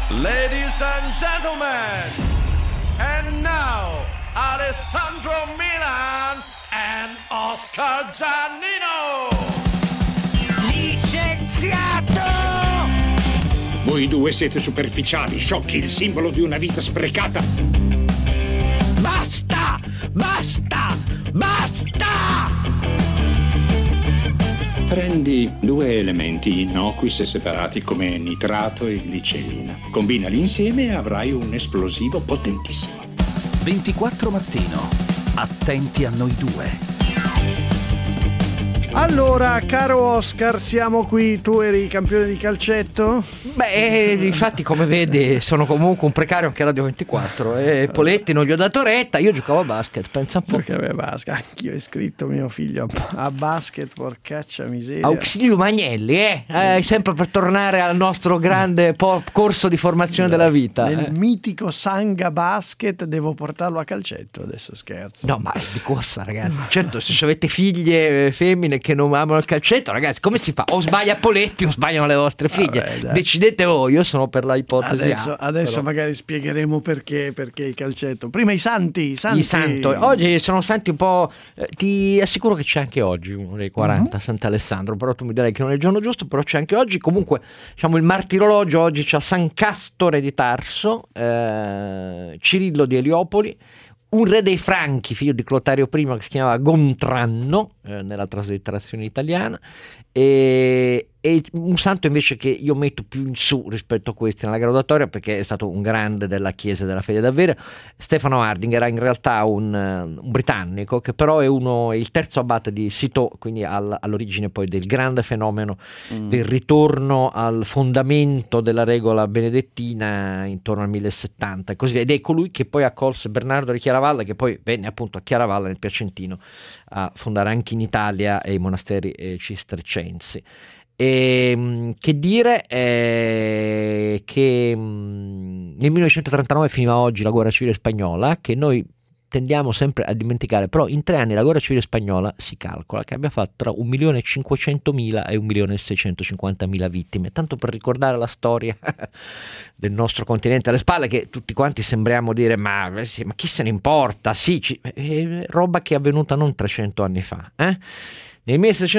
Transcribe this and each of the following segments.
Ladies and gentlemen, and now Alessandro Milan and Oscar Giannino. Licenziato! Voi due siete superficiali, sciocchi, il simbolo di una vita sprecata. Basta! Basta! Basta! Prendi due elementi innocui se separati come nitrato e glicerina. Combinali insieme e avrai un esplosivo potentissimo. 24 Mattino. Attenti a noi due. Allora, caro Oscar, siamo qui. Tu eri campione di calcetto? Beh, infatti, come vedi, sono comunque un precario anche a Radio 24. E Poletti non gli ho dato retta, io giocavo a basket, pensa un po'. Perché a basket, anch'io ho iscritto mio figlio a basket, porcaccia miseria. Auxilio Magnelli, sempre per tornare al nostro grande corso di formazione della vita. Nel mitico Sanga Basket devo portarlo a calcetto, adesso scherzo. No, ma è di corsa, ragazzi. Certo, se avete figlie femmine che non amano il calcetto, ragazzi, come si fa? O sbaglia Poletti o sbagliano le vostre figlie. Vabbè, decidete voi, io sono per la ipotesi adesso però magari spiegheremo perché il calcetto. Prima i santi. I santi. Oggi sono santi un po', ti assicuro che c'è anche oggi uno dei 40, Sant'Alessandro, però tu mi direi che non è il giorno giusto, però c'è anche oggi. Comunque, diciamo, il martirologio oggi c'ha San Castore di Tarso, Cirillo di Eliopoli, un re dei Franchi, figlio di Clotario I, che si chiamava Gontranno, nella traslitterazione italiana, e un santo invece che io metto più in su rispetto a questi nella graduatoria, perché è stato un grande della Chiesa e della fede davvero. Stefano Harding era in realtà un britannico, che però è il terzo abate di Citeaux, quindi all'origine poi del grande fenomeno del ritorno al fondamento della regola benedettina intorno al 1070 e così via, ed è colui che poi accolse Bernardo di Chiaravalle, che poi venne appunto a Chiaravalle nel Piacentino a fondare anche in Italia i monasteri cistercensi. E che dire, che nel 1939 finiva oggi la guerra civile spagnola, che noi tendiamo sempre a dimenticare, però in 3 anni la guerra civile spagnola si calcola che abbia fatto tra 1.500.000 e 1.650.000 vittime, tanto per ricordare la storia del nostro continente alle spalle, che tutti quanti sembriamo dire ma chi se ne importa, è roba che è avvenuta non 300 anni fa, Nel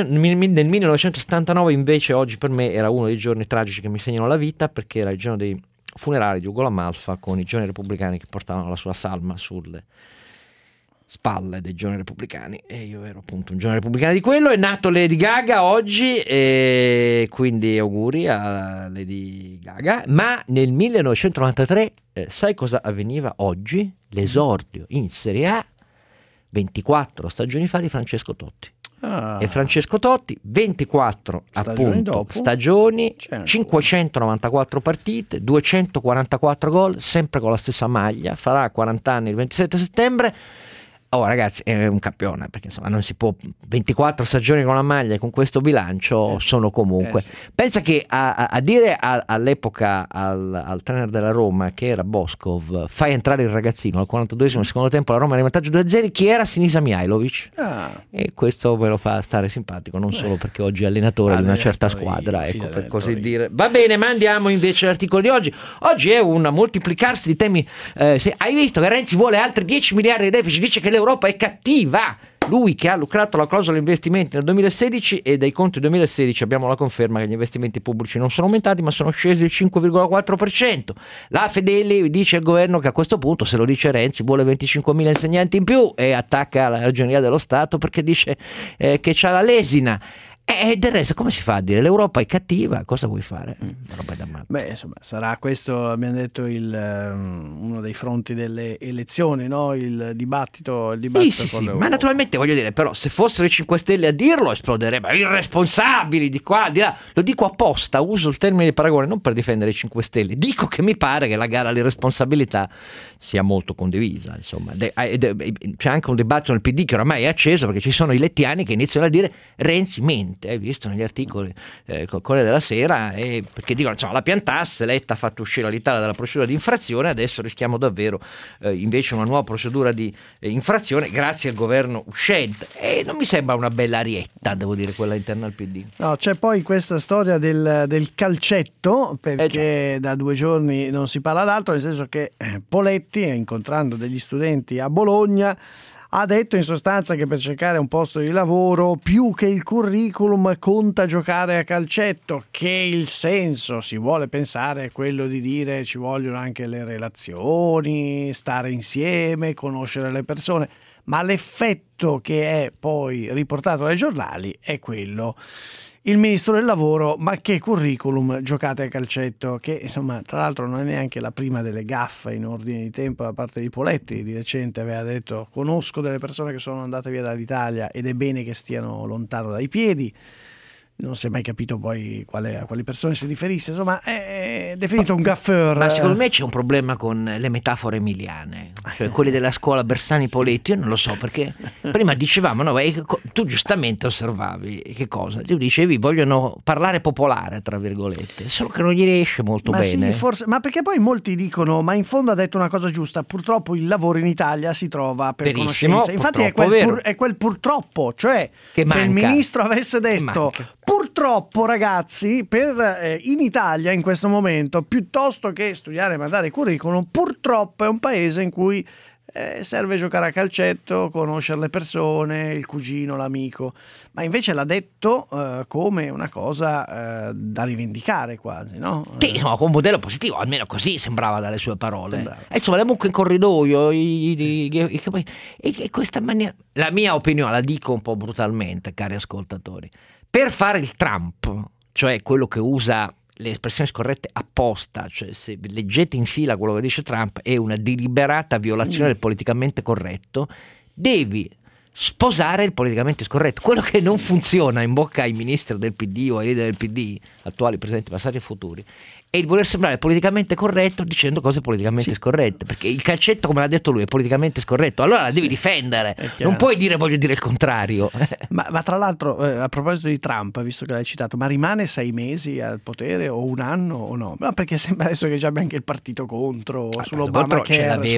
1979 invece, oggi per me era uno dei giorni tragici che mi segnano la vita, perché era il giorno dei funerali di Ugo La Malfa, con i giovani repubblicani che portavano la sua salma sulle spalle dei giovani repubblicani, e io ero appunto un giovane repubblicano di quello. È nato Lady Gaga oggi, e quindi auguri a Lady Gaga. Ma nel 1993 sai cosa avveniva oggi? L'esordio in Serie A 24 stagioni fa di Francesco Totti. E Francesco Totti 24 stagioni, 594 partite, 244 gol, sempre con la stessa maglia, farà 40 anni il 27 settembre. Oh ragazzi, è un campione, perché insomma non si può, 24 stagioni con la maglia e con questo bilancio sono comunque. Pensa che a dire all'epoca al trainer della Roma, che era Boskov, fai entrare il ragazzino al 42esimo secondo tempo, la Roma era in vantaggio 2-0, chi era? Sinisa Mihajlovic. E questo me lo fa stare simpatico, non solo perché oggi è allenatore di una certa squadra, ecco, per così dire. Va bene, ma andiamo invece all'articolo di oggi. Oggi è un moltiplicarsi di temi. Hai visto che Renzi vuole altri 10 miliardi di deficit, dice che l'Europa è cattiva, lui che ha lucrato la clausola investimenti nel 2016, e dai conti 2016 abbiamo la conferma che gli investimenti pubblici non sono aumentati ma sono scesi del 5,4%. La Fedeli dice al governo che a questo punto, se lo dice Renzi, vuole 25.000 insegnanti in più, e attacca la Ragioneria dello Stato perché dice che c'ha la lesina. E del resto come si fa a dire l'Europa è cattiva? Cosa vuoi fare? Beh, insomma, sarà questo, abbiamo detto, uno dei fronti delle elezioni, no? Il dibattito sì, ma naturalmente, voglio dire, però se fossero i 5 Stelle a dirlo esploderebbe, irresponsabili di qua, di là. Lo dico apposta, uso il termine di paragone non per difendere i 5 Stelle, dico che mi pare che la gara all'irresponsabilità sia molto condivisa, insomma. C'è anche un dibattito nel PD che oramai è acceso, perché ci sono i lettiani che iniziano a dire Renzi mente. Presidente, hai visto negli articoli Corriere della Sera, perché dicono la piantasse, Letta ha fatto uscire l'Italia dalla procedura di infrazione, adesso rischiamo davvero invece una nuova procedura di infrazione grazie al governo uscente, e non mi sembra una bella arietta, devo dire, quella interna al PD. No, c'è poi questa storia del calcetto, perché da 2 giorni non si parla d'altro, nel senso che Poletti, incontrando degli studenti a Bologna, ha detto in sostanza che per cercare un posto di lavoro più che il curriculum conta giocare a calcetto, che il senso, si vuole pensare, è quello di dire ci vogliono anche le relazioni, stare insieme, conoscere le persone, ma l'effetto che è poi riportato dai giornali è quello. Il ministro del lavoro, ma che curriculum, giocate a calcetto, che insomma tra l'altro non è neanche la prima delle gaffe in ordine di tempo da parte di Poletti. Di recente aveva detto: conosco delle persone che sono andate via dall'Italia ed è bene che stiano lontano dai piedi. Non si è mai capito poi a quali persone si riferisse, insomma è definito un gaffeur. Ma secondo me c'è un problema con le metafore emiliane, cioè quelle della scuola Bersani-Poletti. Io non lo so, perché prima dicevamo, no, tu giustamente osservavi che cosa? Tu dicevi vogliono parlare popolare, tra virgolette, solo che non gli riesce molto bene. Sì, forse, ma perché poi molti dicono, ma in fondo ha detto una cosa giusta, purtroppo il lavoro in Italia si trova per conoscenza. Infatti è quel purtroppo, cioè che se manca. Il ministro avesse detto purtroppo ragazzi, in Italia in questo momento, piuttosto che studiare e mandare curriculum, purtroppo è un paese in cui serve giocare a calcetto, conoscere le persone, il cugino, l'amico, ma invece l'ha detto come una cosa da rivendicare quasi, no? Sì, no, con un modello positivo, almeno così sembrava dalle sue parole. Insomma, le mucche in corridoio, e questa maniera, la mia opinione, la dico un po' brutalmente, cari ascoltatori, per fare il Trump, cioè quello che usa le espressioni scorrette apposta, cioè se leggete in fila quello che dice Trump è una deliberata violazione del politicamente corretto, devi sposare il politicamente scorretto, quello che non funziona in bocca ai ministri del PD o ai leader del PD, attuali, presenti, passati e futuri, è il voler sembrare politicamente corretto dicendo cose politicamente scorrette, perché il calcetto, come l'ha detto lui, è politicamente scorretto, allora la devi difendere, non puoi dire voglio dire il contrario. Ma tra l'altro a proposito di Trump, visto che l'hai citato, ma rimane 6 mesi al potere o 1 anno o no? No, perché sembra adesso che già abbia anche il partito contro sull'Obamacare,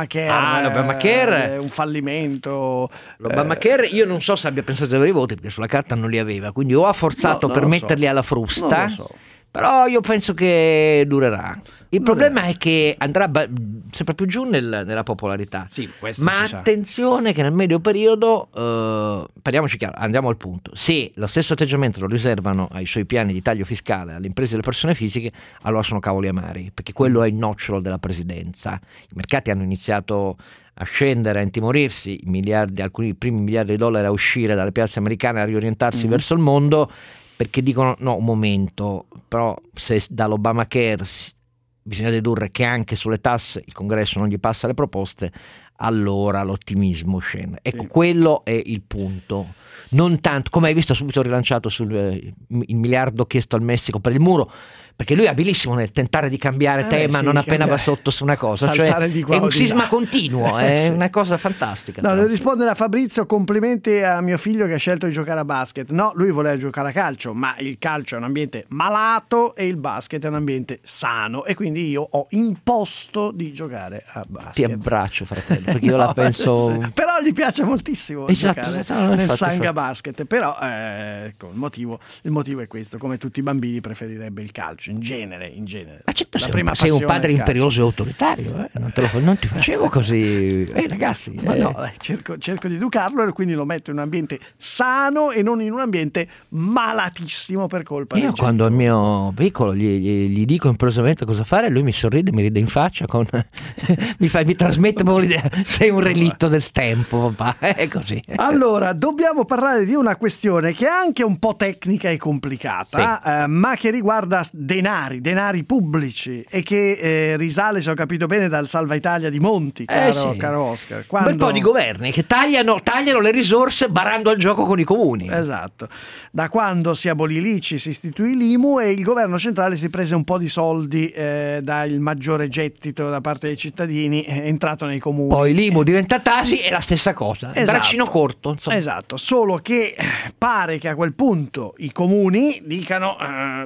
l'Obamacare è un fallimento. L'Obamacare io non so se abbia pensato di avere i voti, perché sulla carta non li aveva, quindi o ha forzato per metterli alla frusta, non lo so. Però io penso che durerà. Il problema è che andrà sempre più giù nella popolarità. Sì, questo ma attenzione che nel medio periodo, parliamoci chiaro, andiamo al punto. Se lo stesso atteggiamento lo riservano ai suoi piani di taglio fiscale alle imprese e alle persone fisiche, allora sono cavoli amari, perché quello è il nocciolo della presidenza. I mercati hanno iniziato a scendere, a intimorirsi, alcuni primi miliardi di dollari a uscire dalle piazze americane, a riorientarsi verso il mondo, perché dicono no, un momento, però se dall'Obamacare bisogna dedurre che anche sulle tasse il Congresso non gli passa le proposte, allora l'ottimismo scende. Ecco, quello è il punto. Non tanto, come hai visto, subito rilanciato il miliardo chiesto al Messico per il muro, perché lui è abilissimo nel tentare di cambiare tema non appena va sotto su una cosa, cioè è un sisma continuo, è una cosa fantastica. No, devo rispondere a Fabrizio: complimenti a mio figlio che ha scelto di giocare a basket. No, lui voleva giocare a calcio, ma il calcio è un ambiente malato e il basket è un ambiente sano, e quindi io ho imposto di giocare a basket. Ti abbraccio, fratello, perché io la penso, però gli piace moltissimo giocare nel Sanga Basket, però il motivo è questo: come tutti i bambini preferirebbe il calcio in genere. Ma certo, sei un padre imperioso e autoritario, non ti facevo così, ragazzi. Ma no, cerco di educarlo, e quindi lo metto in un ambiente sano e non in un ambiente malatissimo per colpa io quando al mio piccolo gli dico improvvisamente cosa fare, lui mi sorride, mi ride in faccia mi trasmette proprio l'idea: sei un relitto del tempo, papà, è così. Allora, dobbiamo parlare di una questione che è anche un po' tecnica e complicata, ma che riguarda denari pubblici, e che risale, se ho capito bene, dal Salva Italia di Monti, caro Oscar. Un bel po' di governi che tagliano le risorse barando al gioco con i comuni. Esatto. Da quando si abolì l'ICI, si istituì l'IMU e il governo centrale si prese un po' di soldi dal maggiore gettito da parte dei cittadini entrato nei comuni. Poi l'IMU diventa Tasi, è la stessa cosa, braccino corto, insomma. Esatto, solo che pare che a quel punto i comuni dicano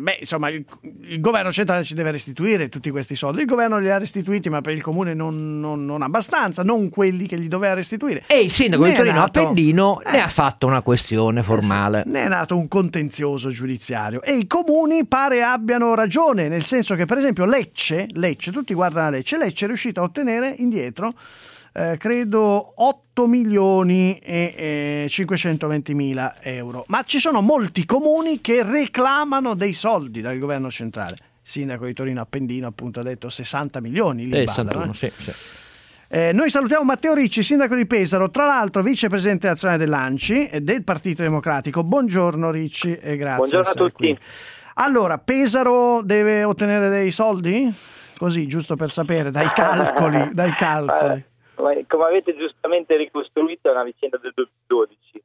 il governo centrale ci deve restituire tutti questi soldi. Il governo li ha restituiti, ma per il comune non abbastanza, non quelli che gli doveva restituire. E il sindaco di Torino Appendino ne ha fatto una questione formale. Ne è nato un contenzioso giudiziario e i comuni pare abbiano ragione, nel senso che per esempio Lecce, tutti guardano a Lecce è riuscito a ottenere indietro credo 8 milioni e 520 mila euro, ma ci sono molti comuni che reclamano dei soldi dal governo centrale. Il sindaco di Torino Appendino appunto ha detto 60 milioni lì 61, sì. Noi salutiamo Matteo Ricci, sindaco di Pesaro, tra l'altro vicepresidente nazionale dell'ANCI e del Partito Democratico. Buongiorno Ricci e grazie. Buongiorno a tutti. Qui. Allora, Pesaro deve ottenere dei soldi? Così, giusto per sapere, dai calcoli. Come avete giustamente ricostruito, è una vicenda del 2012.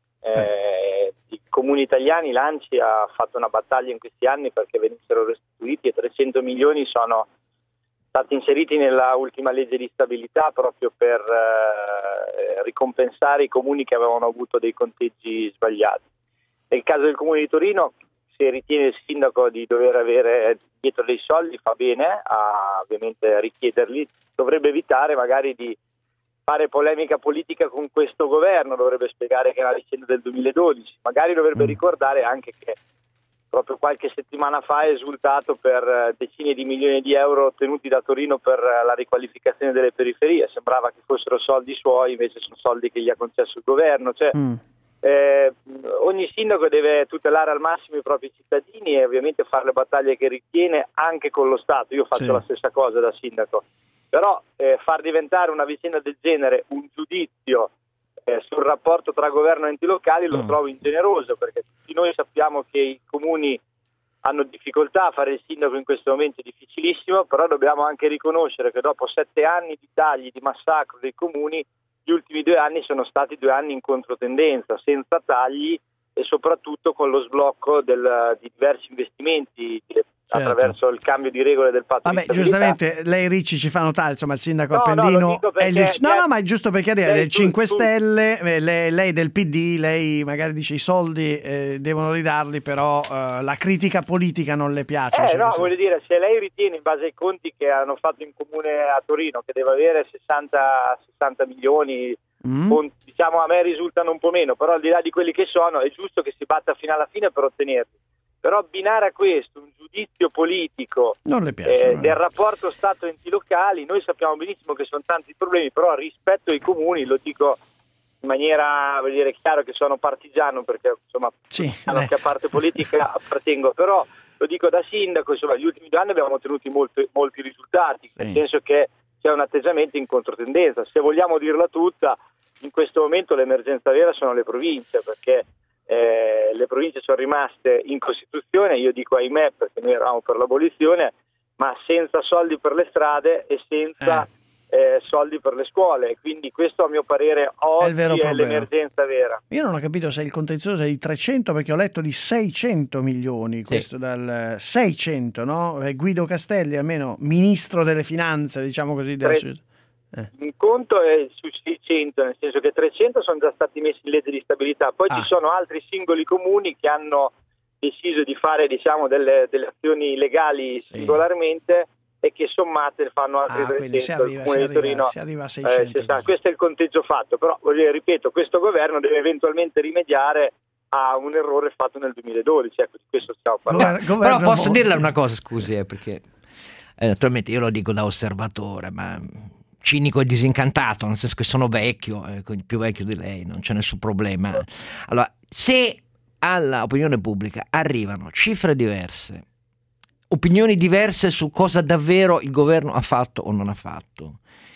I comuni italiani, l'ANCI ha fatto una battaglia in questi anni perché venissero restituiti, e 300 milioni sono stati inseriti nella ultima legge di stabilità proprio per ricompensare i comuni che avevano avuto dei conteggi sbagliati. Nel caso del comune di Torino, se ritiene il sindaco di dover avere dietro dei soldi, fa bene a ovviamente richiederli, dovrebbe evitare magari di fare polemica politica con questo governo, dovrebbe spiegare che è una vicenda del 2012, magari dovrebbe ricordare anche che proprio qualche settimana fa è esultato per decine di milioni di euro ottenuti da Torino per la riqualificazione delle periferie. Sembrava che fossero soldi suoi, invece sono soldi che gli ha concesso il governo. Ogni sindaco deve tutelare al massimo i propri cittadini e ovviamente fare le battaglie che ritiene anche con lo Stato. Io faccio la stessa cosa da sindaco, però far diventare una vicenda del genere un giudizio sul rapporto tra governo e enti locali lo trovo ingeneroso, perché tutti noi sappiamo che i comuni hanno difficoltà a fare il sindaco in questo momento, è difficilissimo, però dobbiamo anche riconoscere che dopo 7 anni di tagli, di massacro dei comuni, gli ultimi 2 anni sono stati 2 anni in controtendenza, senza tagli e soprattutto con lo sblocco di diversi investimenti attraverso il cambio di regole del patto di stabilità. Giustamente lei Ricci ci fa notare, insomma, il sindaco Appendino ma è giusto per chiarire, del 5 Stelle, lei del PD, lei magari dice i soldi devono ridarli, però la critica politica non le piace. Voglio dire, se lei ritiene, in base ai conti che hanno fatto in comune a Torino, che deve avere 60 milioni, diciamo a me risultano un po' meno, però al di là di quelli che sono è giusto che si batta fino alla fine per ottenerli. Però abbinare a questo un giudizio politico non le piace, del rapporto Stato-enti locali, noi sappiamo benissimo che sono tanti problemi, però rispetto ai comuni, lo dico in maniera, voglio dire, chiaro che sono partigiano, perché insomma anche a parte politica appartengo, però lo dico da sindaco, insomma gli ultimi 2 anni abbiamo ottenuto molti risultati, nel senso che c'è un atteggiamento in controtendenza. Se vogliamo dirla tutta, in questo momento l'emergenza vera sono le province, perché le province sono rimaste in Costituzione, io dico ahimè perché noi eravamo per l'abolizione, ma senza soldi per le strade e senza soldi per le scuole, quindi questo a mio parere oggi è l'emergenza vera. Io non ho capito se il contenzioso è di 300, perché ho letto di 600 milioni, questo dal 600, no? Guido Castelli, almeno ministro delle finanze, diciamo così, Un conto è su 600, nel senso che 300 sono già stati messi in legge di stabilità, poi ci sono altri singoli comuni che hanno deciso di fare, diciamo, delle azioni legali singolarmente e che sommate fanno altri 300. Il comune di Torino si arriva a 600. Questo è il conteggio fatto, però ripeto, questo governo deve eventualmente rimediare a un errore fatto nel 2012, ecco, di questo stiamo parlando. Però posso dirle una cosa, scusi, perché naturalmente io lo dico da osservatore, ma cinico e disincantato, nel senso che sono vecchio, più vecchio di lei, non c'è nessun problema. Allora, se alla opinione pubblica arrivano cifre diverse, opinioni diverse su cosa davvero il governo ha fatto o non ha fatto,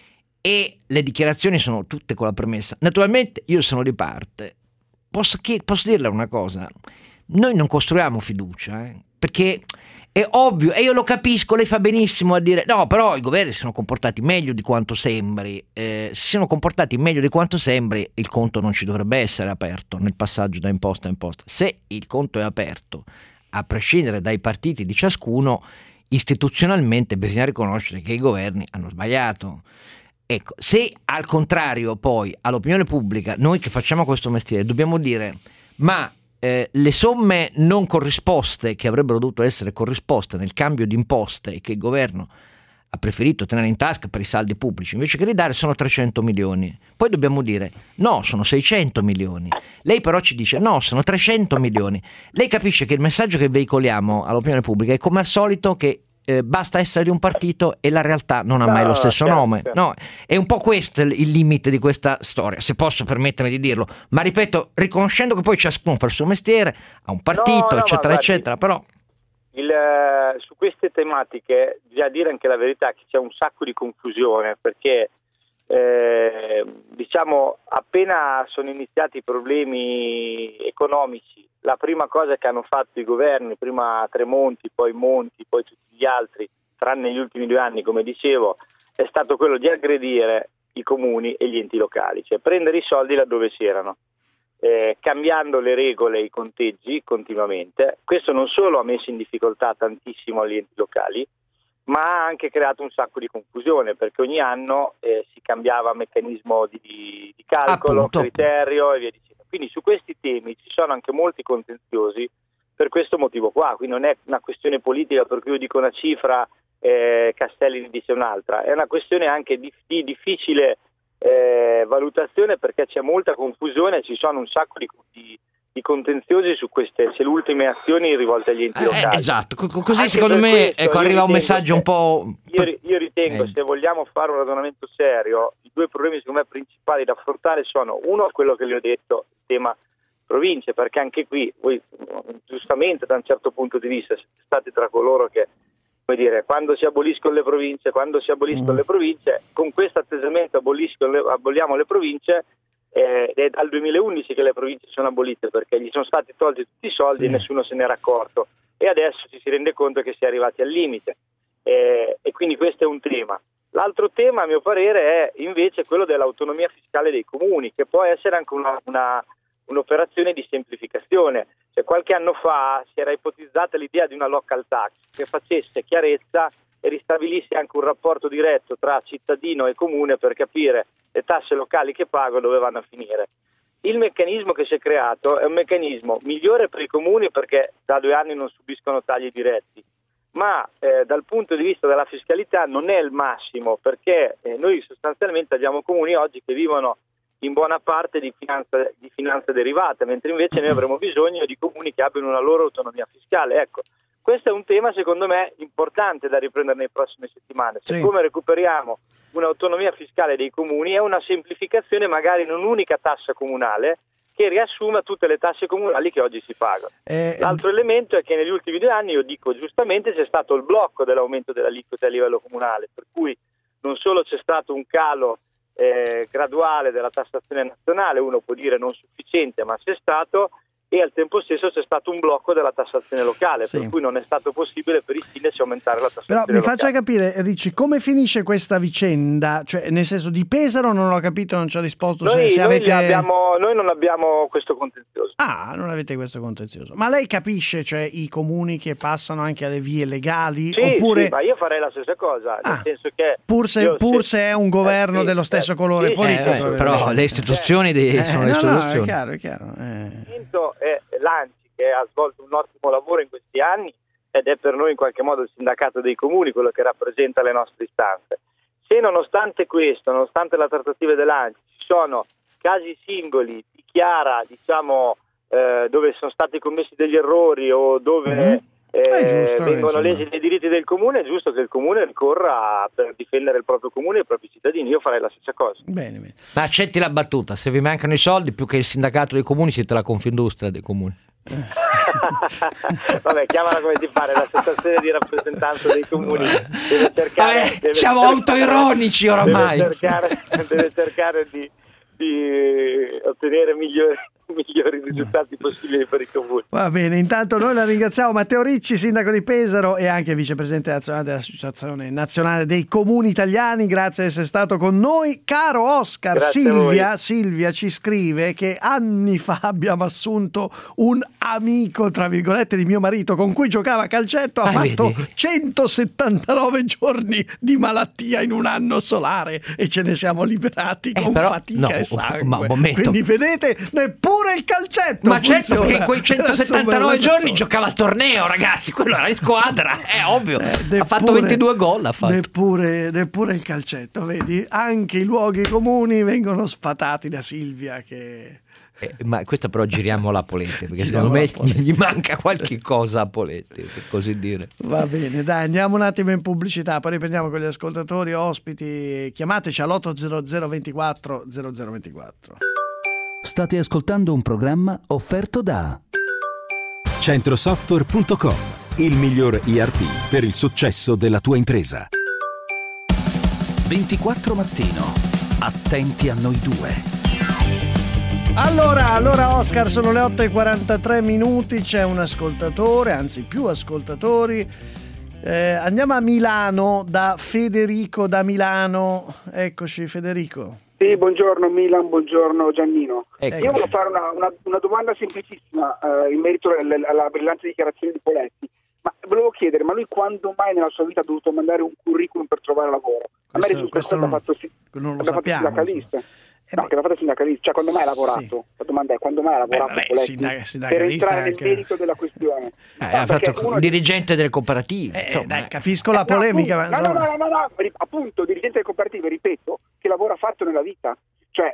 e le dichiarazioni sono tutte con la premessa, naturalmente io sono di parte, posso dirle una cosa, noi non costruiamo fiducia, perché è ovvio, e io lo capisco, lei fa benissimo a dire no, però i governi si sono comportati meglio di quanto sembri, si sono comportati meglio di quanto sembri, il conto non ci dovrebbe essere aperto nel passaggio da imposta a imposta. Se il conto è aperto, a prescindere dai partiti di ciascuno, istituzionalmente bisogna riconoscere che i governi hanno sbagliato. Ecco, se al contrario poi all'opinione pubblica, noi che facciamo questo mestiere, dobbiamo dire ma le somme non corrisposte che avrebbero dovuto essere corrisposte nel cambio di imposte e che il governo ha preferito tenere in tasca per i saldi pubblici invece che ridare sono 300 milioni, poi dobbiamo dire no, sono 600 milioni, lei però ci dice no, sono 300 milioni. Lei capisce che il messaggio che veicoliamo all'opinione pubblica è come al solito che basta essere di un partito e la realtà non ha mai lo stesso nome. No, è un po' questo il limite di questa storia, se posso permettermi di dirlo, ma ripeto, riconoscendo che poi ciascuno fa il suo mestiere, ha un partito, eccetera, eccetera, però su queste tematiche bisogna dire anche la verità che c'è un sacco di confusione, perché diciamo appena sono iniziati i problemi economici, la prima cosa che hanno fatto i governi, prima Tremonti, poi Monti, poi tutti gli altri, tranne gli ultimi 2 anni, come dicevo, è stato quello di aggredire i comuni e gli enti locali, cioè prendere i soldi laddove c'erano, cambiando le regole e i conteggi continuamente. Questo non solo ha messo in difficoltà tantissimo gli enti locali, ma ha anche creato un sacco di confusione, perché ogni anno si cambiava meccanismo di calcolo, appunto, criterio e via dicendo. Quindi su questi temi ci sono anche molti contenziosi per questo motivo qua, quindi non è una questione politica per cui io dico una cifra, Castelli ne dice un'altra, è una questione anche di difficile valutazione, perché c'è molta confusione, ci sono un sacco di contenziosi su queste ultime azioni rivolte agli enti locali. Esatto, così Anche secondo me questo, arriva un messaggio un po'... Io ritengo, se vogliamo fare un ragionamento serio, i 2 problemi secondo me principali da affrontare sono, uno, quello che le ho detto, il tema province, perché anche qui voi giustamente da un certo punto di vista siete stati tra coloro che, come dire, quando si aboliscono le province, con questo atteggiamento aboliamo le province, è dal 2011 che le province sono abolite, perché gli sono stati tolti tutti i soldi e nessuno se n'era accorto, e adesso ci si rende conto che si è arrivati al limite, e quindi questo è un tema. L'altro tema, a mio parere, è invece quello dell'autonomia fiscale dei comuni, che può essere anche un'operazione di semplificazione. Cioè, qualche anno fa si era ipotizzata l'idea di una local tax che facesse chiarezza e ristabilisse anche un rapporto diretto tra cittadino e comune per capire le tasse locali che pago dove vanno a finire. Il meccanismo che si è creato è un meccanismo migliore per i comuni, perché da 2 anni non subiscono tagli diretti, ma dal punto di vista della fiscalità non è il massimo, perché noi sostanzialmente abbiamo comuni oggi che vivono in buona parte di finanza derivata, mentre invece noi avremo bisogno di comuni che abbiano una loro autonomia fiscale. Ecco, questo è un tema secondo me importante da riprendere nelle prossime settimane. Come recuperiamo un'autonomia fiscale dei comuni è una semplificazione, magari in un'unica tassa comunale che riassuma tutte le tasse comunali che oggi si pagano. L'altro elemento è che negli ultimi 2 anni, io dico giustamente, c'è stato il blocco dell'aumento delle aliquote a livello comunale, per cui non solo c'è stato un calo graduale della tassazione nazionale, uno può dire non sufficiente, ma c'è stato, e al tempo stesso c'è stato un blocco della tassazione locale, per cui non è stato possibile per i sindaci aumentare la tassazione locale. Però mi faccia capire, Ricci, come finisce questa vicenda? Cioè, nel senso, di Pesaro non ho capito, non ci ha risposto. Noi non abbiamo questo contenzioso. Ah, non avete questo contenzioso. Ma lei capisce, cioè, i comuni che passano anche alle vie legali? Sì, oppure... sì, ma io farei la stessa cosa, nel senso che... Pur se è un governo dello stesso colore politico. Però le istituzioni sono le istituzioni. No, è chiaro. L'ANCI, che ha svolto un ottimo lavoro in questi anni, ed è per noi in qualche modo il sindacato dei comuni, quello che rappresenta le nostre istanze. Se nonostante questo, nonostante la trattativa dell'ANCI, ci sono casi singoli di chiara, dove sono stati commessi degli errori o dove vengono lesi dei diritti del comune, è giusto che il comune ricorra per difendere il proprio comune e i propri cittadini. Io farei la stessa cosa. Bene. Ma accetti la battuta: se vi mancano i soldi, più che il sindacato dei comuni siete la Confindustria dei comuni. Vabbè, chiamala come ti pare, l'associazione di rappresentanza dei comuni deve cercare, siamo autoironici oramai, deve cercare di ottenere migliori risultati possibili per i comuni. Va bene, intanto noi la ringraziamo. Matteo Ricci, sindaco di Pesaro e anche vicepresidente nazionale dell'Associazione Nazionale dei Comuni Italiani, grazie di essere stato con noi. Caro Oscar, Silvia ci scrive che anni fa abbiamo assunto un amico, tra virgolette, di mio marito con cui giocava a calcetto, ha fatto 179 giorni di malattia in un anno solare e ce ne siamo liberati con fatica e sangue. Quindi vedete, neppure il calcetto ma funziona. certo, perché in quei 179 giorni giocava al torneo, ragazzi, quello era in squadra, è ovvio. Ha fatto 22 gol, neppure il calcetto, vedi? Anche i luoghi comuni vengono sfatati da Silvia che... ma questa però giriamo la Poletti, perché secondo me gli manca qualche cosa a Poletti, per così dire. Va bene, dai, andiamo un attimo in pubblicità, poi riprendiamo con gli ascoltatori, ospiti. Chiamateci all'800 24 0024. State ascoltando un programma offerto da Centrosoftware.com, il miglior ERP per il successo della tua impresa. 24 Mattino, attenti a noi due. Allora Oscar, sono le 8:43, c'è un ascoltatore, anzi più ascoltatori. Andiamo a Milano da Federico da Milano. Eccoci Federico. Sì, buongiorno Milan, buongiorno Giannino. Ecco. Io volevo fare una domanda semplicissima in merito alla brillante dichiarazione di Poletti. Ma volevo chiedere, ma lui quando mai nella sua vita ha dovuto mandare un curriculum per trovare lavoro? A me risulta che ha fatto sindacalista. No, che l'ha fatto sindacalista, cioè quando mai ha lavorato? Sì. La domanda è quando mai ha lavorato Poletti per entrare nel merito della questione. Ha fatto dirigente delle cooperative. Dai, capisco la polemica. No, appunto, dirigente delle cooperative, ripeto, che lavoro ha fatto nella vita. Cioè,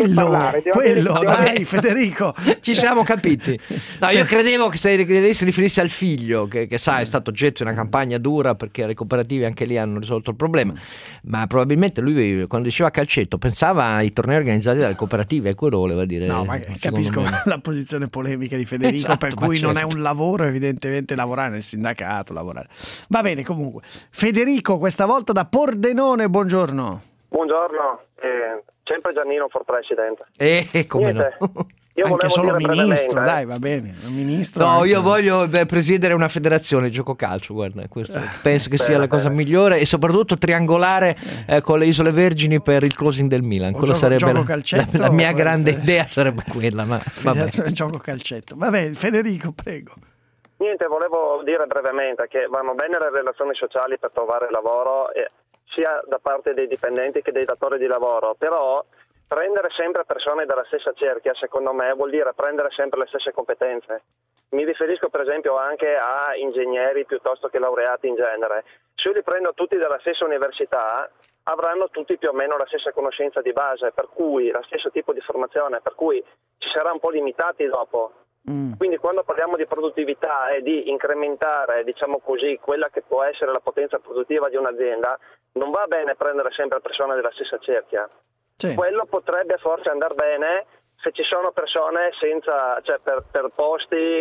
quello, dai Federico, ci siamo capiti. No, io credevo che si riferisse al figlio che sai, è stato oggetto di una campagna dura perché le cooperative anche lì hanno risolto il problema, ma probabilmente lui quando diceva calcetto pensava ai tornei organizzati dalle cooperative, e quello voleva dire. No, ma capisco la posizione polemica di Federico, esatto, per cui non è certo. un lavoro evidentemente lavorare nel sindacato, lavorare. Va bene, comunque Federico questa volta da Pordenone, buongiorno. Buongiorno, sempre Giannino for President. Come niente, no? Io anche solo ministro, brevemente. dai, va bene, un ministro. No, anche. io voglio presiedere una federazione gioco calcio, guarda, questo penso che sia la cosa migliore, e soprattutto triangolare con le Isole Vergini per il closing del Milan. Quello sarebbe la mia grande idea, sarebbe quella, ma federazione gioco calcetto. Vabbè, Federico, prego. Niente, volevo dire brevemente che vanno bene le relazioni sociali per trovare lavoro, sia da parte dei dipendenti che dei datori di lavoro, però prendere sempre persone dalla stessa cerchia, secondo me, vuol dire prendere sempre le stesse competenze. Mi riferisco per esempio anche a ingegneri piuttosto che laureati in genere. Se io li prendo tutti dalla stessa università, avranno tutti più o meno la stessa conoscenza di base, per cui lo stesso tipo di formazione, per cui ci sarà un po' limitati dopo. Quindi quando parliamo di produttività e di incrementare, diciamo così, quella che può essere la potenza produttiva di un'azienda, non va bene prendere sempre persone della stessa cerchia. Sì. Quello potrebbe forse andare bene se ci sono persone senza, cioè per posti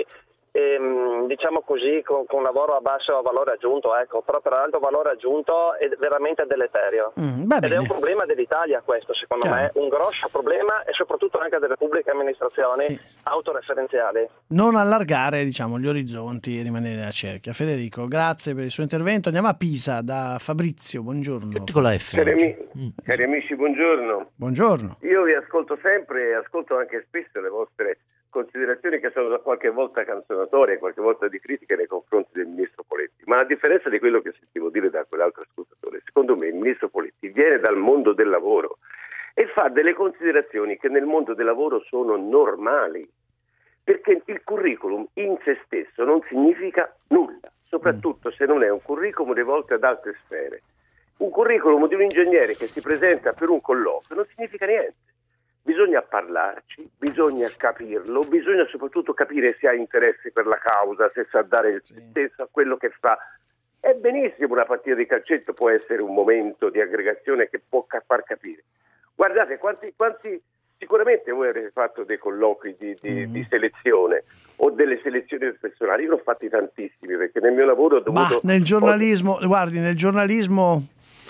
diciamo così con lavoro a basso valore aggiunto, ecco, però per alto valore aggiunto è veramente deleterio. Ed è un problema dell'Italia questo, secondo me, un grosso problema, e soprattutto anche delle pubbliche amministrazioni autoreferenziali. Non allargare, diciamo, gli orizzonti e rimanere nella cerchia. Federico, grazie per il suo intervento. Andiamo a Pisa da Fabrizio, buongiorno. Con la F. Cari amici, buongiorno. Buongiorno. Io vi ascolto sempre e ascolto anche spesso le vostre considerazioni, che sono qualche volta canzonatorie, qualche volta di critica nei confronti del ministro Poletti, ma a differenza di quello che sentivo dire da quell'altro ascoltatore, secondo me il ministro Poletti viene dal mondo del lavoro e fa delle considerazioni che nel mondo del lavoro sono normali, perché il curriculum in se stesso non significa nulla, soprattutto se non è un curriculum rivolto ad altre sfere. Un curriculum di un ingegnere che si presenta per un colloquio non significa niente. Bisogna parlarci, bisogna capirlo, bisogna soprattutto capire se ha interesse per la causa, se sa dare il stesso a quello che fa. È benissimo, una partita di calcetto può essere un momento di aggregazione che può far capire. Guardate, quanti sicuramente voi avrete fatto dei colloqui di selezione o delle selezioni personali. Io ne ho fatti tantissimi, perché nel mio lavoro ho dovuto... Ma nel giornalismo, guardi, nel giornalismo...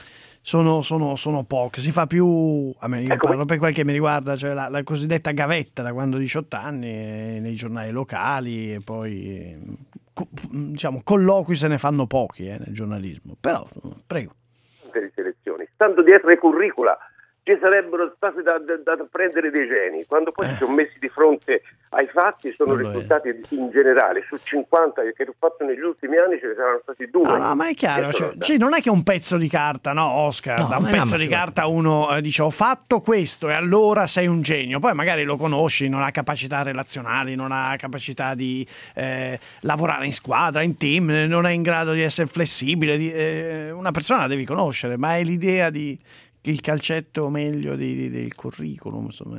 sono poche, si fa più, io parlo per quel che mi riguarda, cioè la cosiddetta gavetta da quando ho 18 anni, nei giornali locali, e poi diciamo colloqui se ne fanno pochi nel giornalismo, però prego. Per selezioni, stando dietro ai curricula ci sarebbero stati da prendere dei geni, quando poi si sono messi di fronte ai fatti sono risultati in generale su 50 che ho fatto negli ultimi anni ce ne saranno stati 2. No, ma è chiaro, non è che un pezzo di carta, no Oscar, da un pezzo di carta uno dice ho fatto questo e allora sei un genio, poi magari lo conosci, non ha capacità relazionali, non ha capacità di lavorare in squadra, in team, non è in grado di essere flessibile, una persona la devi conoscere, ma è l'idea di il calcetto meglio del curriculum, insomma.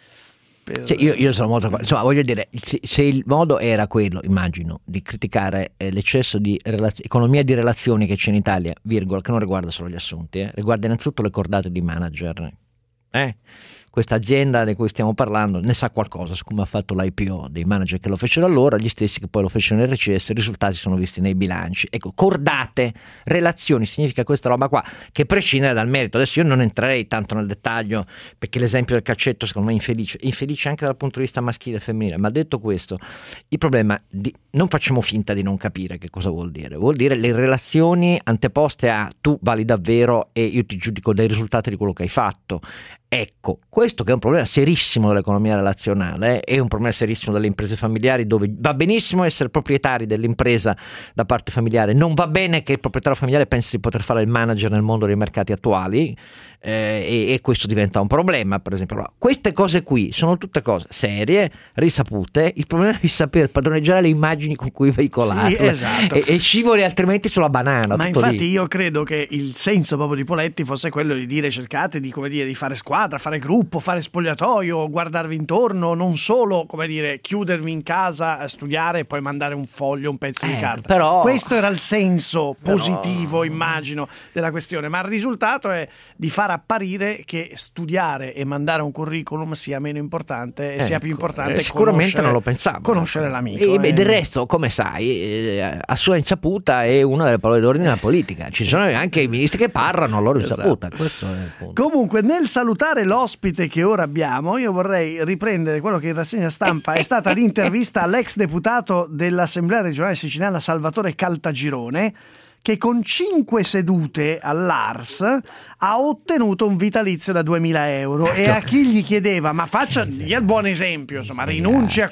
Io sono molto, insomma, voglio dire, se il modo era quello, immagino, di criticare l'eccesso di economia di relazioni che c'è in Italia, virgola, che non riguarda solo gli assunti, riguarda innanzitutto le cordate di manager. Questa azienda di cui stiamo parlando ne sa qualcosa su come ha fatto l'IPO dei manager che lo fecero allora, gli stessi che poi lo fecero nel recesso, i risultati sono visti nei bilanci. Ecco, cordate, relazioni, significa questa roba qua, che prescinde dal merito. Adesso io non entrerei tanto nel dettaglio, perché l'esempio del calcetto secondo me è infelice anche dal punto di vista maschile e femminile, ma detto questo, il problema non facciamo finta di non capire che cosa vuol dire le relazioni anteposte a tu vali davvero e io ti giudico dai risultati di quello che hai fatto. Ecco, questo che è un problema serissimo dell'economia relazionale, è un problema serissimo delle imprese familiari, dove va benissimo essere proprietari dell'impresa da parte familiare, non va bene che il proprietario familiare pensi di poter fare il manager nel mondo dei mercati attuali, e questo diventa un problema, per esempio. Queste cose qui sono tutte cose serie, risapute, il problema è di saper padroneggiare le immagini con cui veicolarle, sì, esatto. e scivoli altrimenti sulla banana. Ma tutto infatti lì. Io credo che il senso proprio di Poletti fosse quello di dire cercate di fare squadra, fare gruppo, fare spogliatoio, guardarvi intorno, non solo chiudervi in casa a studiare e poi mandare un foglio, un pezzo di carta. Però, questo era il senso positivo, immagino, della questione, ma il risultato è di far apparire che studiare e mandare un curriculum sia meno importante e sia più importante sicuramente non lo pensavo, conoscere l'amico. E del resto, come sai, a sua insaputa è una delle parole d'ordine della politica. Ci sono anche i ministri che parlano a loro insaputa. Questo è il punto. Comunque, nel salutare l'ospite che ora abbiamo, io vorrei riprendere quello che in rassegna stampa è stata l'intervista all'ex deputato dell'Assemblea regionale siciliana Salvatore Caltagirone, che con 5 sedute all'Ars ha ottenuto un vitalizio da 2.000 euro, e a chi gli chiedeva ma dia il buon esempio, insomma, rinunci a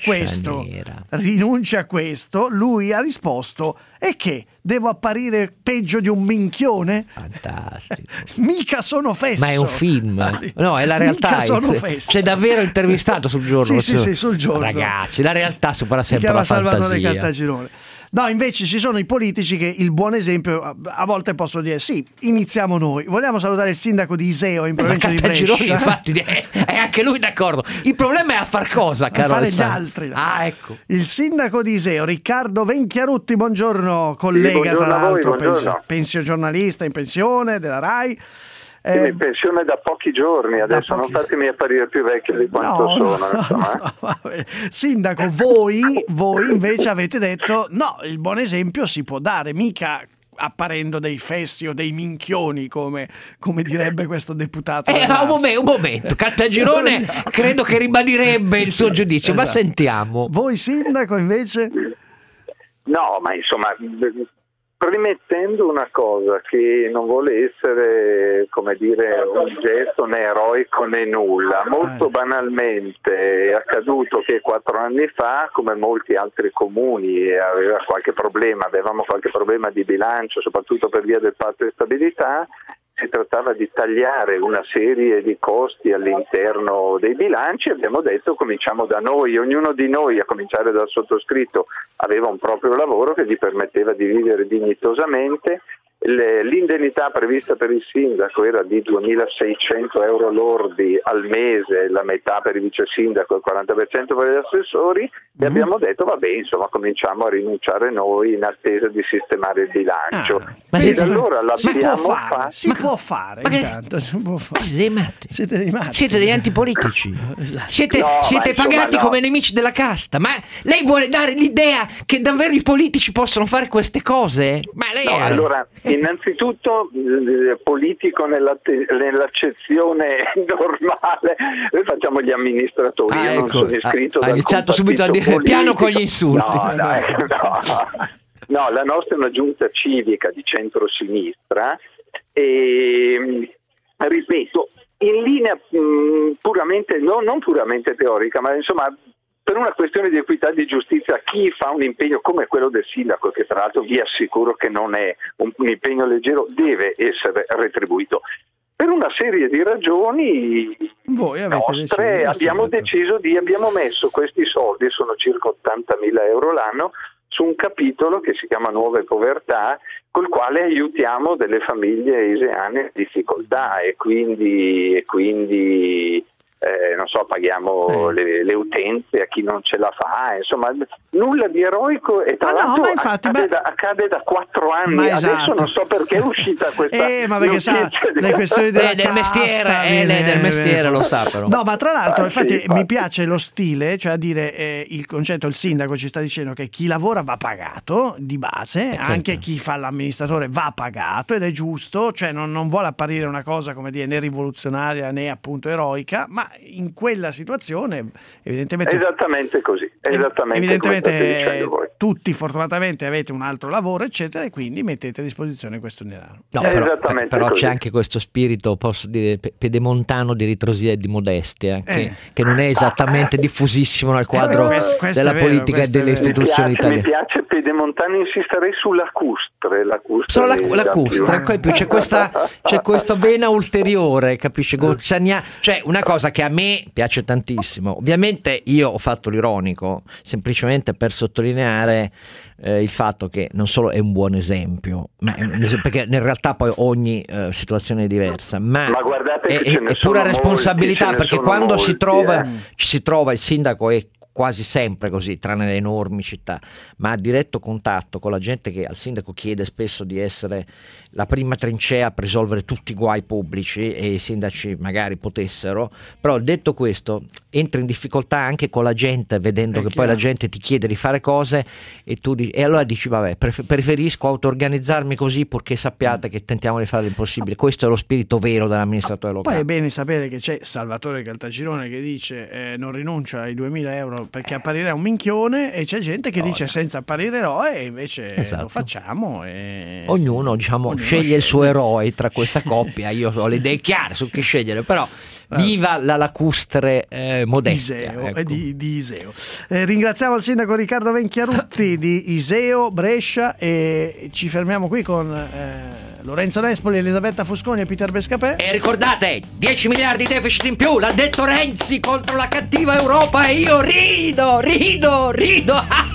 questo, lui ha risposto: e che devo apparire peggio di un minchione? Fantastico. Mica sono fesso. Ma è un film, no, è la realtà. Mica sono fesso. C'è davvero intervistato sul giorno. Sì, sul giorno. Ragazzi, la realtà supera sempre la fantasia. Salvatore Caltagirone. No, invece ci sono i politici che il buon esempio a volte possono dire sì, iniziamo noi. Vogliamo salutare il sindaco di Iseo in provincia di Brescia. Infatti è anche lui d'accordo. Il problema è a far cosa, caro? A fare gli altri. Ecco. Il sindaco di Iseo, Riccardo Venchiarutti, buongiorno, collega tra l'altro, pensiogiornalista in pensione della RAI. In pensione da pochi giorni adesso, non fatemi apparire più vecchio di quanto sono. Sindaco, voi invece avete detto no, il buon esempio si può dare, mica apparendo dei fessi o dei minchioni come direbbe questo deputato. Un momento, Caltagirone credo che ribadirebbe il suo giudizio, ma sentiamo. Voi sindaco invece? No, ma insomma, premettendo una cosa, che non vuole essere, come dire, un gesto né eroico né nulla. Molto banalmente è accaduto che 4 anni fa, come molti altri comuni, avevamo qualche problema di bilancio, soprattutto per via del patto di stabilità. Si trattava di tagliare una serie di costi all'interno dei bilanci. Abbiamo detto cominciamo da noi, ognuno di noi, a cominciare dal sottoscritto, aveva un proprio lavoro che gli permetteva di vivere dignitosamente. L'indennità prevista per il sindaco era di 2.600 euro lordi al mese, la metà per il vice sindaco e il 40% per gli assessori, e abbiamo detto vabbè, insomma, cominciamo a rinunciare noi in attesa di sistemare il bilancio. Allora si può fare. Siete dei matti. Siete degli antipolitici. Siete pagati come nemici della casta. Ma lei vuole dare l'idea che davvero i politici possono fare queste cose? Ma lei innanzitutto politico nell'accezione normale, noi facciamo gli amministratori, io non sono iscritto ha iniziato subito a dire politico. Piano con gli insulti. No, la nostra è una giunta civica di centrosinistra e ripeto, in linea puramente, non puramente teorica, ma insomma per una questione di equità e di giustizia, chi fa un impegno come quello del sindaco, che tra l'altro vi assicuro che non è un impegno leggero, deve essere retribuito. Per una serie di ragioni voi avete nostre abbiamo messo questi soldi, sono circa 80.000 euro l'anno, su un capitolo che si chiama Nuove Povertà, col quale aiutiamo delle famiglie iseane in difficoltà e quindi non so, paghiamo le utenze a chi non ce la fa, insomma nulla di eroico, e tra l'altro accade da 4 anni, adesso non so perché è uscita questa ma perché sa le questioni della del mestiere lo sa però. No, ma tra l'altro infatti mi piace lo stile, cioè a dire il concetto, il sindaco ci sta dicendo che chi lavora va pagato di base, anche chi fa l'amministratore va pagato, ed è giusto, cioè non vuole apparire una cosa, come dire, né rivoluzionaria né appunto eroica, ma in quella situazione evidentemente esattamente così, evidentemente tutti fortunatamente avete un altro lavoro eccetera, e quindi mettete a disposizione questo denaro. No, però c'è anche questo spirito, posso dire, pedemontano di ritrosia e di modestia che non è esattamente diffusissimo nel quadro della politica e delle istituzioni italiane. Mi piace pedemontano, insisterei sull'acustre. Solo l'acustre, c'è questa vena ulteriore, capisci? Cioè una cosa che a me piace tantissimo. Ovviamente io ho fatto l'ironico semplicemente per sottolineare il fatto che non solo è un buon esempio, perché in realtà poi ogni situazione è diversa, ma guardate è pura responsabilità, perché quando ci si trova il sindaco è quasi sempre così, tranne le enormi città, ma a diretto contatto con la gente che al sindaco chiede spesso di essere la prima trincea per risolvere tutti i guai pubblici, e i sindaci magari potessero, però detto questo entri in difficoltà anche con la gente, vedendo che poi la gente ti chiede di fare cose e allora dici vabbè, preferisco auto-organizzarmi così, purché sappiate che tentiamo di fare l'impossibile. Questo è lo spirito vero dell'amministratore locale. Poi è bene sapere che c'è Salvatore Caltagirone che dice non rinuncia ai 2.000 euro perché apparire è un minchione, e c'è gente che dice senza apparire eroe, e invece lo facciamo, e ognuno sceglie il suo eroe tra questa coppia. Io ho le idee chiare su chi scegliere, però viva la lacustre modestia di Iseo. Ringraziamo il sindaco Riccardo Venchiarutti di Iseo Brescia, e ci fermiamo qui con Lorenzo Nespoli, Elisabetta Fusconi e Peter Bescapè. E ricordate, 10 miliardi di deficit in più, l'ha detto Renzi contro la cattiva Europa, e io rido